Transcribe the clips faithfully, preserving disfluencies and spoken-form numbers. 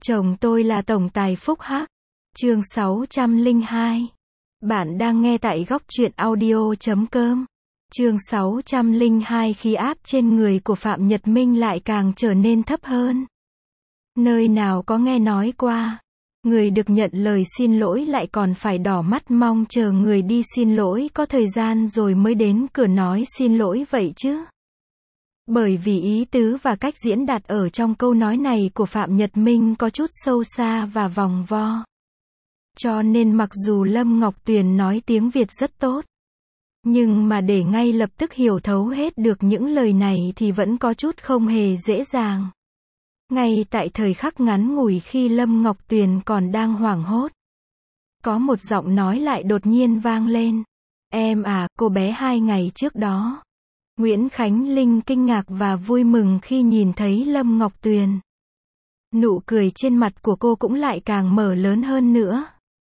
Chồng tôi là tổng tài phúc hắc. Chương sáu trăm lẻ hai. Bạn đang nghe tại góc truyện audio chấm com. Chương sáu trăm lẻ hai. Khí áp trên người của Phạm Nhật Minh lại càng trở nên thấp hơn. Nơi nào có nghe nói qua, người được nhận lời xin lỗi lại còn phải đỏ mắt mong chờ người đi xin lỗi có thời gian rồi mới đến cửa nói xin lỗi vậy chứ. Bởi vì ý tứ và cách diễn đạt ở trong câu nói này của Phạm Nhật Minh có chút sâu xa và vòng vo. Cho nên mặc dù Lâm Ngọc Tuyền nói tiếng Việt rất tốt, nhưng mà để ngay lập tức hiểu thấu hết được những lời này thì vẫn có chút không hề dễ dàng. Ngay tại thời khắc ngắn ngủi khi Lâm Ngọc Tuyền còn đang hoảng hốt, có một giọng nói lại đột nhiên vang lên. Em à, cô bé hai ngày trước đó. Nguyễn Khánh Linh kinh ngạc và vui mừng khi nhìn thấy Lâm Ngọc Tuyền. Nụ cười trên mặt của cô cũng lại càng mở lớn hơn nữa.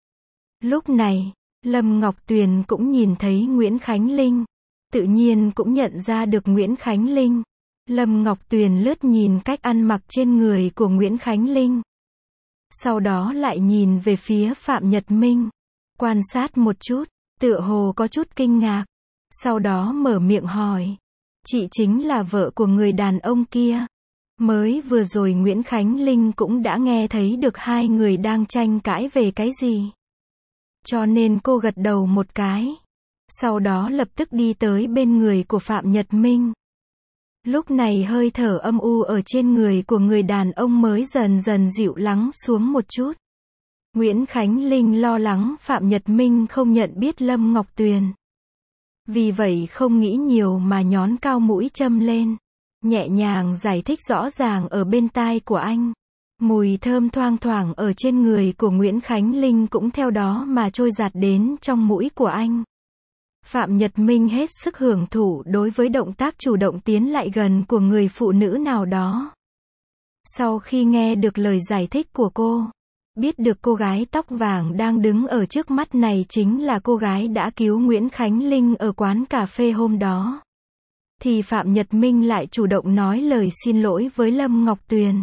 Lúc này, Lâm Ngọc Tuyền cũng nhìn thấy Nguyễn Khánh Linh. Tự nhiên cũng nhận ra được Nguyễn Khánh Linh. Lâm Ngọc Tuyền lướt nhìn cách ăn mặc trên người của Nguyễn Khánh Linh. Sau đó lại nhìn về phía Phạm Nhật Minh. Quan sát một chút, tựa hồ có chút kinh ngạc. Sau đó mở miệng hỏi. Chị chính là vợ của người đàn ông kia. Mới vừa rồi Nguyễn Khánh Linh cũng đã nghe thấy được hai người đang tranh cãi về cái gì. Cho nên cô gật đầu một cái. Sau đó lập tức đi tới bên người của Phạm Nhật Minh. Lúc này hơi thở âm u ở trên người của người đàn ông mới dần dần dịu lắng xuống một chút. Nguyễn Khánh Linh lo lắng Phạm Nhật Minh không nhận biết Lâm Ngọc Tuyền. Vì vậy không nghĩ nhiều mà nhón cao mũi châm lên. Nhẹ nhàng giải thích rõ ràng ở bên tai của anh. Mùi thơm thoang thoảng ở trên người của Nguyễn Khánh Linh cũng theo đó mà trôi dạt đến trong mũi của anh. Phạm Nhật Minh hết sức hưởng thụ đối với động tác chủ động tiến lại gần của người phụ nữ nào đó. Sau khi nghe được lời giải thích của cô, biết được cô gái tóc vàng đang đứng ở trước mắt này chính là cô gái đã cứu Nguyễn Khánh Linh ở quán cà phê hôm đó, thì Phạm Nhật Minh lại chủ động nói lời xin lỗi với Lâm Ngọc Tuyền.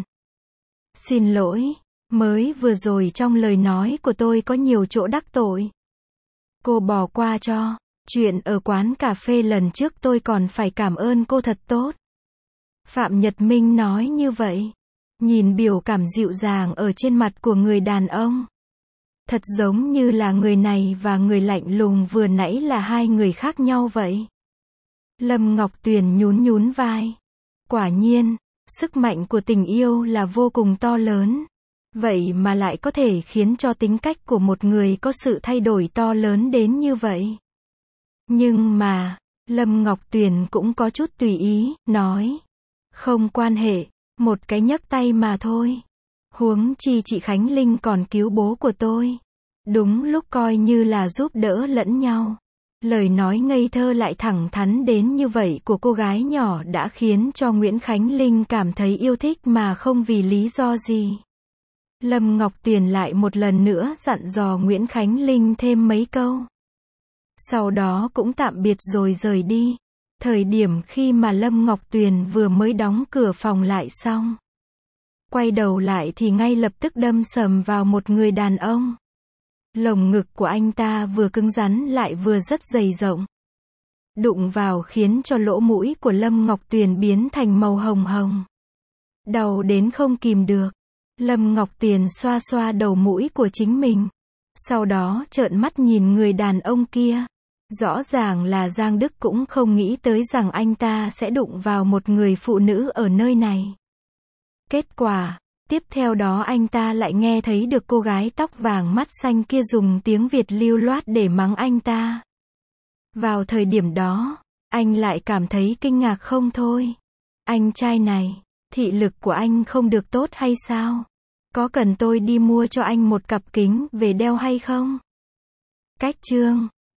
Xin lỗi, mới vừa rồi trong lời nói của tôi có nhiều chỗ đắc tội. Cô bỏ qua cho. Chuyện ở quán cà phê lần trước tôi còn phải cảm ơn cô thật tốt. Phạm Nhật Minh nói như vậy. Nhìn biểu cảm dịu dàng ở trên mặt của người đàn ông. Thật giống như là người này và người lạnh lùng vừa nãy là hai người khác nhau vậy. Lâm Ngọc Tuyền nhún nhún vai. Quả nhiên, sức mạnh của tình yêu là vô cùng to lớn. Vậy mà lại có thể khiến cho tính cách của một người có sự thay đổi to lớn đến như vậy. Nhưng mà, Lâm Ngọc Tuyền cũng có chút tùy ý, nói. Không quan hệ, một cái nhấc tay mà thôi. Huống chi chị Khánh Linh còn cứu bố của tôi. Đúng lúc coi như là giúp đỡ lẫn nhau. Lời nói ngây thơ lại thẳng thắn đến như vậy của cô gái nhỏ đã khiến cho Nguyễn Khánh Linh cảm thấy yêu thích mà không vì lý do gì. Lâm Ngọc Tuyền lại một lần nữa dặn dò Nguyễn Khánh Linh thêm mấy câu. Sau đó cũng tạm biệt rồi rời đi. Thời điểm khi mà Lâm Ngọc Tuyền vừa mới đóng cửa phòng lại xong, quay đầu lại thì ngay lập tức đâm sầm vào một người đàn ông. Lồng ngực của anh ta vừa cứng rắn lại vừa rất dày rộng. Đụng vào khiến cho lỗ mũi của Lâm Ngọc Tuyền biến thành màu hồng hồng. Đau đến không kìm được. Lâm Ngọc Tuyền xoa xoa đầu mũi của chính mình. Sau đó trợn mắt nhìn người đàn ông kia. Rõ ràng là Giang Đức cũng không nghĩ tới rằng anh ta sẽ đụng vào một người phụ nữ ở nơi này. Kết quả, tiếp theo đó anh ta lại nghe thấy được cô gái tóc vàng mắt xanh kia dùng tiếng Việt lưu loát để mắng anh ta. Vào thời điểm đó, anh lại cảm thấy kinh ngạc không thôi. Anh trai này, thị lực của anh không được tốt hay sao? Có cần tôi đi mua cho anh một cặp kính về đeo hay không? Cách chương